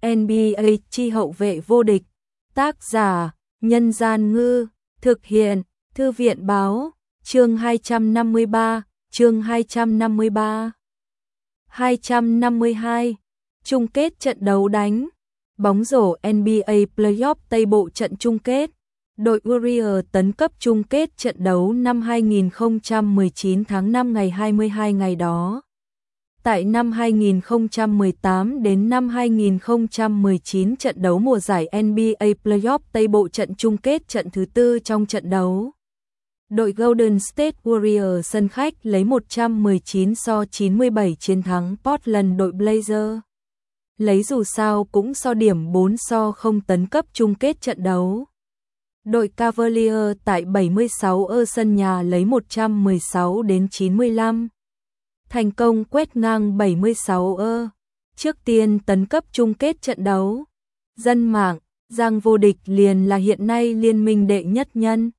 NBA chi hậu vệ vô địch. Tác giả: Nhân Gian Ngư. Thực hiện: Thư viện Báo. Chương 253. Chương 253. 252. Chung kết trận đấu đánh bóng rổ NBA Playoff Tây Bộ trận chung kết. Đội Warriors tấn cấp chung kết trận đấu năm 2019 tháng 5 ngày 22 ngày đó. Tại năm 2018 đến năm 2019 trận đấu mùa giải NBA Playoff Tây Bộ trận chung kết trận thứ tư trong trận đấu. Đội Golden State Warriors sân khách lấy 119-97 chiến thắng Portland đội Blazers. Lấy dù sao cũng so điểm 4-0 tấn cấp chung kết trận đấu. Đội Cavaliers tại 76 ở sân nhà lấy 116-95. Thành công quét ngang 76 ở. Trước tiên tấn cấp chung kết trận đấu. Dân mạng, giang vô địch liền là hiện nay liên minh đệ nhất nhân.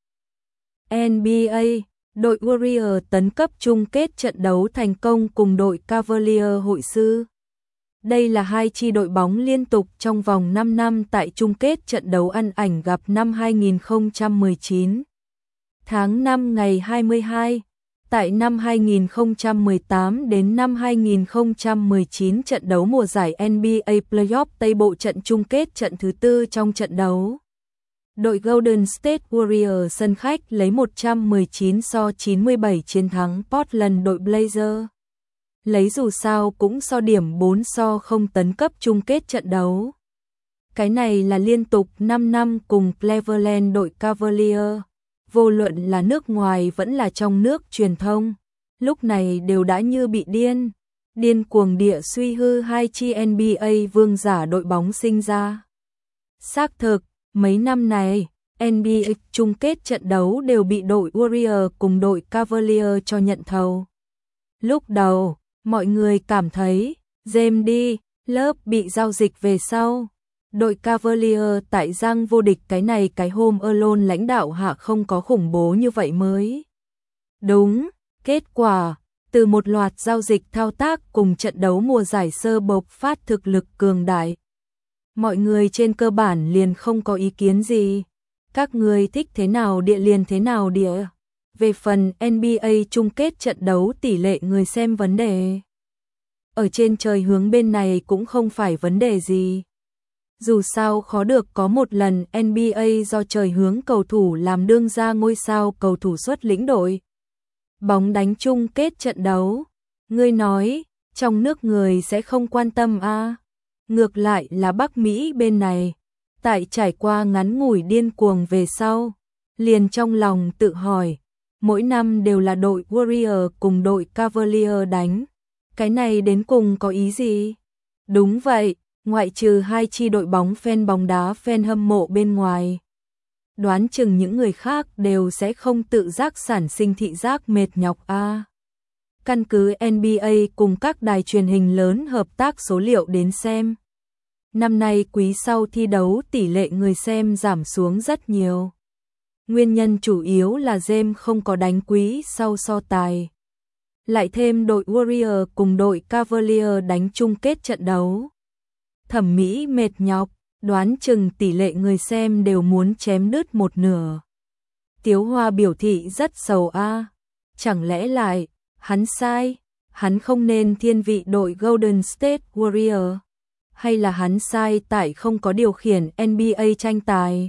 NBA, đội Warriors tấn cấp chung kết trận đấu thành công cùng đội Cavaliers hội sư. Đây là hai chi đội bóng liên tục trong vòng 5 năm tại chung kết trận đấu ăn ảnh gặp năm 2019. Tháng 5 ngày 22, tại năm 2018 đến năm 2019 trận đấu mùa giải NBA Playoff Tây Bộ trận chung kết trận thứ tư trong trận đấu. Đội Golden State Warriors sân khách lấy 119-97 chiến thắng Portland đội Blazers. Lấy dù sao cũng so điểm 4-0 tấn cấp chung kết trận đấu. Cái này là liên tục 5 năm cùng Cleveland đội Cavaliers. Vô luận là nước ngoài vẫn là trong nước truyền thông. Lúc này đều đã như bị điên. Điên cuồng địa suy hư hai chi NBA vương giả đội bóng sinh ra. Xác thực, mấy năm này, NBA chung kết trận đấu đều bị đội Warriors cùng đội Cavaliers cho nhận thầu. Lúc đầu, mọi người cảm thấy, James đi, lớp bị giao dịch về sau. Đội Cavaliers tại giang vô địch cái này cái Home Alone lãnh đạo hạ không có khủng bố như vậy mới. Đúng, kết quả, từ một loạt giao dịch thao tác cùng trận đấu mùa giải sơ bộc phát thực lực cường đại. Mọi người trên cơ bản liền không có ý kiến gì. Các người thích thế nào địa liền thế nào địa. Về phần NBA chung kết trận đấu tỷ lệ người xem vấn đề. Ở trên trời hướng bên này cũng không phải vấn đề gì. Dù sao khó được có một lần NBA do trời hướng cầu thủ làm đương ra ngôi sao cầu thủ xuất lĩnh đội. Bóng đánh chung kết trận đấu. Ngươi nói, trong nước người sẽ không quan tâm à. Ngược lại là Bắc Mỹ bên này. Tại trải qua ngắn ngủi điên cuồng về sau. Liền trong lòng tự hỏi. Mỗi năm đều là đội Warriors cùng đội Cavaliers đánh. Cái này đến cùng có ý gì? Đúng vậy, ngoại trừ hai chi đội bóng fan bóng đá fan hâm mộ bên ngoài. Đoán chừng những người khác đều sẽ không tự giác sản sinh thị giác mệt nhọc a. Căn cứ NBA cùng các đài truyền hình lớn hợp tác số liệu đến xem. Năm nay quý sau thi đấu tỷ lệ người xem giảm xuống rất nhiều. Nguyên nhân chủ yếu là James không có đánh quý sau so tài. Lại thêm đội Warriors cùng đội Cavaliers đánh chung kết trận đấu. Thẩm mỹ mệt nhọc, đoán chừng tỷ lệ người xem đều muốn chém đứt một nửa. Tiếu Hoa biểu thị rất sầu a. Chẳng lẽ lại, hắn sai, hắn không nên thiên vị đội Golden State Warriors. Hay là hắn sai tại không có điều khiển NBA tranh tài.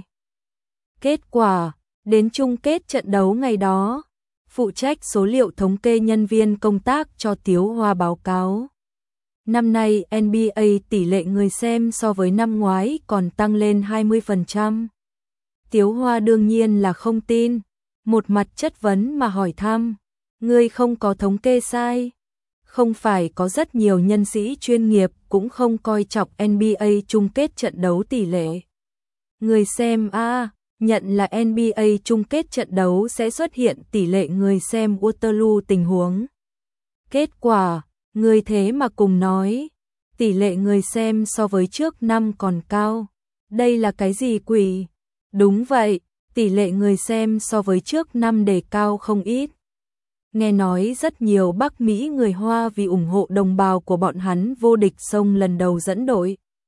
Kết quả, đến chung kết trận đấu ngày đó, phụ trách số liệu thống kê nhân viên công tác cho Tiếu Hoa báo cáo. Năm nay NBA tỷ lệ người xem so với năm ngoái còn tăng lên 20%. Tiếu Hoa đương nhiên là không tin, một mặt chất vấn mà hỏi thăm, ngươi không có thống kê sai. Không phải có rất nhiều nhân sĩ chuyên nghiệp cũng không coi trọng NBA chung kết trận đấu tỷ lệ. Người xem nhận là NBA chung kết trận đấu sẽ xuất hiện tỷ lệ người xem Waterloo tình huống. Kết quả, người thế mà cùng nói, tỷ lệ người xem so với trước năm còn cao. Đây là cái gì quỷ? Đúng vậy, tỷ lệ người xem so với trước năm đề cao không ít. Nghe nói rất nhiều Bắc Mỹ người Hoa vì ủng hộ đồng bào của bọn hắn vô địch sông lần đầu dẫn đội.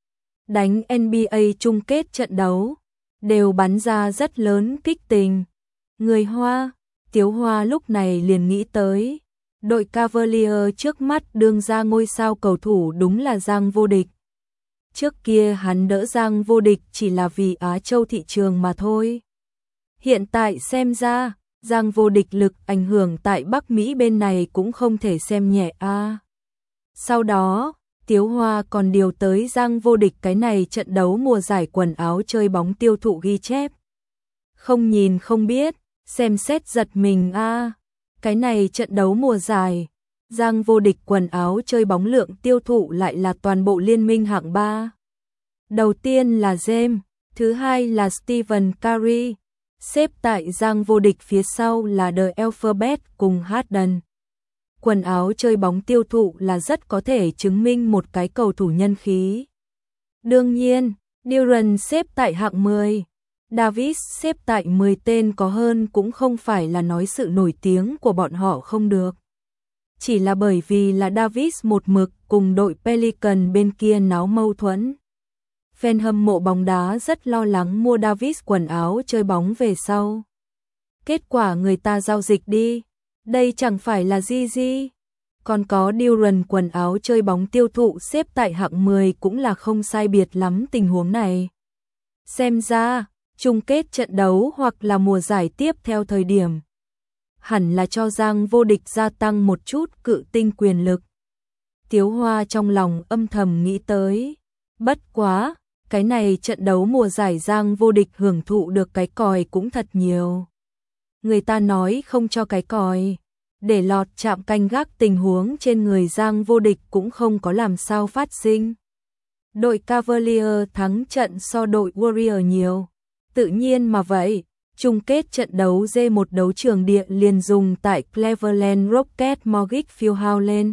đánh NBA chung kết trận đấu, đều bắn ra rất lớn kích tình. Người Hoa, Tiếu Hoa lúc này liền nghĩ tới, đội Cavalier trước mắt đương ra ngôi sao cầu thủ đúng là Giang Vô Địch. Trước kia hắn đỡ Giang Vô Địch chỉ là vì Á Châu thị trường mà thôi. Hiện tại xem ra, Giang Vô Địch lực ảnh hưởng tại Bắc Mỹ bên này cũng không thể xem nhẹ a. Sau đó, Tiếu Hoa còn điều tới Giang Vô Địch cái này trận đấu mùa giải quần áo chơi bóng tiêu thụ ghi chép. Không nhìn không biết, xem xét giật mình a. Cái này trận đấu mùa giải, Giang Vô Địch quần áo chơi bóng lượng tiêu thụ lại là toàn bộ liên minh hạng 3. Đầu tiên là James, thứ hai là Stephen Curry, xếp tại Giang Vô Địch phía sau là The Alphabet cùng Harden. Quần áo chơi bóng tiêu thụ là rất có thể chứng minh một cái cầu thủ nhân khí. Đương nhiên, Durant xếp tại hạng 10, Davis xếp tại 10 tên có hơn cũng không phải là nói sự nổi tiếng của bọn họ không được. Chỉ là bởi vì là Davis một mực cùng đội Pelican bên kia náo mâu thuẫn. Fan hâm mộ bóng đá rất lo lắng mua Davis quần áo chơi bóng về sau. Kết quả người ta giao dịch đi, đây chẳng phải là Gigi. Còn có Durant quần áo chơi bóng tiêu thụ xếp tại hạng 10 cũng là không sai biệt lắm tình huống này. Xem ra, chung kết trận đấu hoặc là mùa giải tiếp theo thời điểm, hẳn là cho Giang Vô Địch gia tăng một chút cự tinh quyền lực. Tiếu Hoa trong lòng âm thầm nghĩ tới, bất quá, cái này trận đấu mùa giải Giang Vô Địch hưởng thụ được cái còi cũng thật nhiều. Người ta nói không cho cái còi, để lọt chạm canh gác tình huống trên người Giang Vô Địch cũng không có làm sao phát sinh. Đội Cavalier thắng trận so đội Warrior nhiều, tự nhiên mà vậy. Chung kết trận đấu G1 đấu trường địa liền dùng tại Cleveland Rockets Mortgage Fieldhouse lên.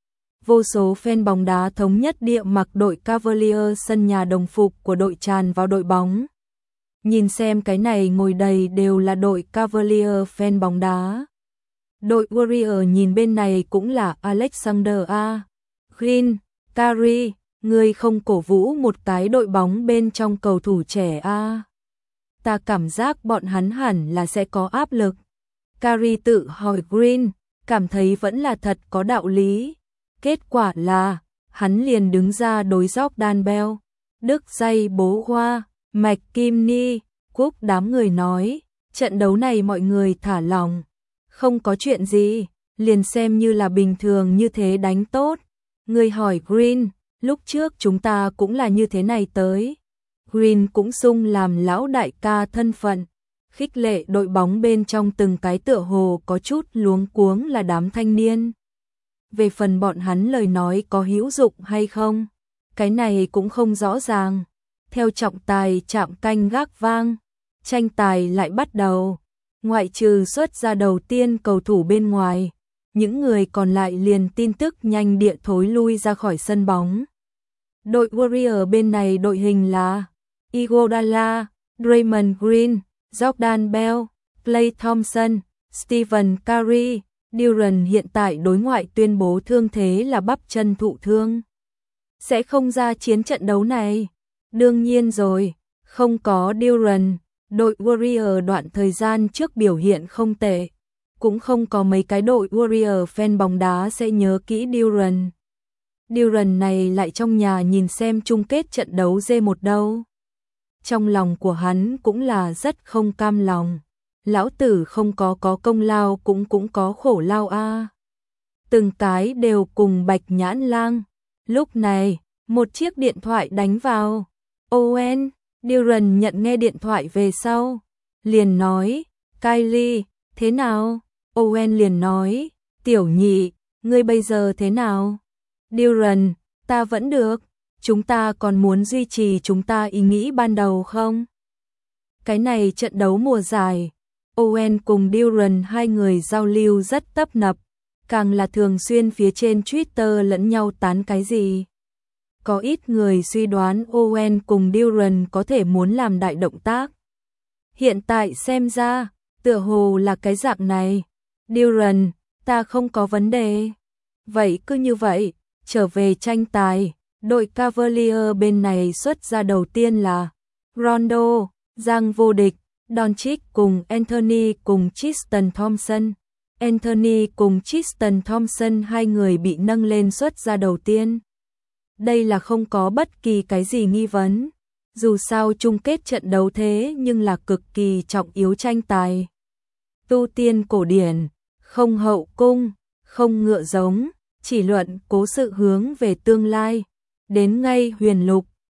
Vô số fan bóng đá thống nhất địa mặc đội Cavalier sân nhà đồng phục của đội tràn vào đội bóng. Nhìn xem cái này ngồi đầy đều là đội Cavalier fan bóng đá. Đội Warrior nhìn bên này cũng là Alexander A. Green, Curry, người không cổ vũ một cái đội bóng bên trong cầu thủ trẻ A. Ta cảm giác bọn hắn hẳn là sẽ có áp lực. Curry tự hỏi Green, cảm thấy vẫn là thật có đạo lý. Kết quả là, hắn liền đứng ra đối Jordan Bell, Đức Dây Bố Hoa, McKinney, Cúc đám người nói, trận đấu này mọi người thả lòng. Không có chuyện gì, liền xem như là bình thường như thế đánh tốt. Người hỏi Green, lúc trước chúng ta cũng là như thế này tới. Green cũng sung làm lão đại ca thân phận, khích lệ đội bóng bên trong từng cái tựa hồ có chút luống cuống là đám thanh niên. Về phần bọn hắn lời nói có hữu dụng hay không, cái này cũng không rõ ràng. Theo trọng tài chạm canh gác vang, tranh tài lại bắt đầu. Ngoại trừ xuất ra đầu tiên cầu thủ bên ngoài, những người còn lại liền tin tức nhanh địa thối lui ra khỏi sân bóng. Đội Warrior bên này đội hình là Iguodala, Draymond Green, Jordan Bell, Klay Thompson, Stephen Curry. Durant hiện tại đối ngoại tuyên bố thương thế là bắp chân thụ thương, sẽ không ra chiến trận đấu này. Đương nhiên rồi, không có Durant, đội Warrior đoạn thời gian trước biểu hiện không tệ, cũng không có mấy cái đội Warrior fan bóng đá sẽ nhớ kỹ Durant. Durant này lại trong nhà nhìn xem chung kết trận đấu G1 đâu. Trong lòng của hắn cũng là rất không cam lòng. Lão tử không có công lao cũng có khổ lao a. Từng cái đều cùng Bạch Nhãn Lang. Lúc này, một chiếc điện thoại đánh vào. Owen, Durant nhận nghe điện thoại về sau, liền nói, Kylie, thế nào? Owen liền nói, tiểu nhị, ngươi bây giờ thế nào? Durant, ta vẫn được, chúng ta còn muốn duy trì chúng ta ý nghĩ ban đầu không? Cái này trận đấu mùa giải, Owen cùng Durant hai người giao lưu rất tấp nập, càng là thường xuyên phía trên Twitter lẫn nhau tán cái gì. Có ít người suy đoán Owen cùng Durant có thể muốn làm đại động tác. Hiện tại xem ra, tựa hồ là cái dạng này. Durant, ta không có vấn đề. Vậy cứ như vậy, trở về tranh tài, Đội Cavalier bên này xuất ra đầu tiên là Rondo, Giang vô địch, Doncic cùng Anthony cùng Tristan Thompson. Anthony cùng Tristan Thompson hai người bị nâng lên xuất ra đầu tiên. Đây là không có bất kỳ cái gì nghi vấn. Dù sao chung kết trận đấu thế nhưng là cực kỳ trọng yếu tranh tài. Tu tiên cổ điển, không hậu cung, không ngựa giống, chỉ luận cố sự hướng về tương lai. Đến ngay huyền lục,